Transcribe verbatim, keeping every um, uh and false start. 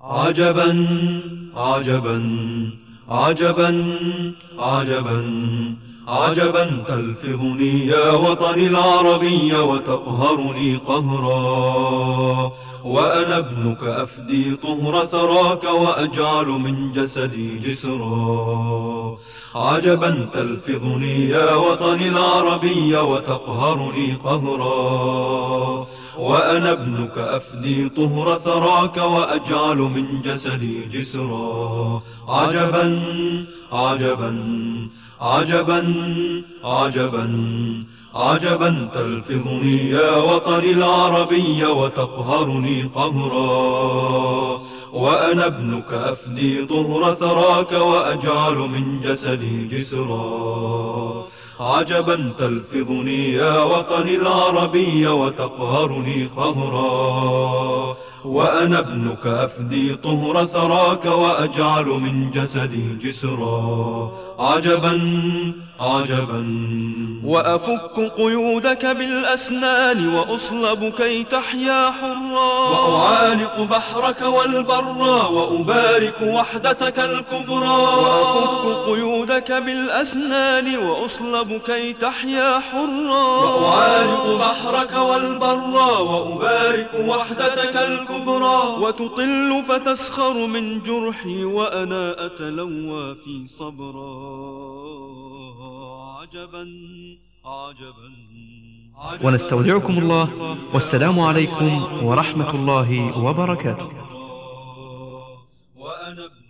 عجبا عجبا عجبا عجبا عجبا تلفظني يا وطني العربي وتقهرني قهرا، وأنا ابنك أفدي طهر ثراك وأجعل من جسدي جسرا. عجبا تلفظني يا وطني العربي وتقهرني قهرا، وأنا ابنك أفدي طهر ثراك وأجعل من جسدي جسرا. عجبا عجبا عجبا عجبا عجبا تلفظني يا وطني العربي وتقهرني قهرا، وأنا ابنك أفدي طهر ثراك وأجعل من جسدي جسرا. عجبا تلفظني يا وطني العربي وتقهرني قهرا، وأنا ابنك أفدي طهر ثراك وأجعل من جسدي جسرا. عجبا عجبا وأفك قيودك بالأسنان وأصلب كي تحيا حرا، وأعانق بحرك والبرا وأبارك وحدتك الكبرى. وأفك قيودك بالأسنان وأصلب كي تحيا حرا، وأعانق بحرك والبرا وأبارك وحدتك الكبرى. وتطل فتسخر من جرحي وأنا أتلوى في صبرا. عجبا عجبا ونستودعكم الله، والسلام عليكم ورحمة الله وبركاته. وأنا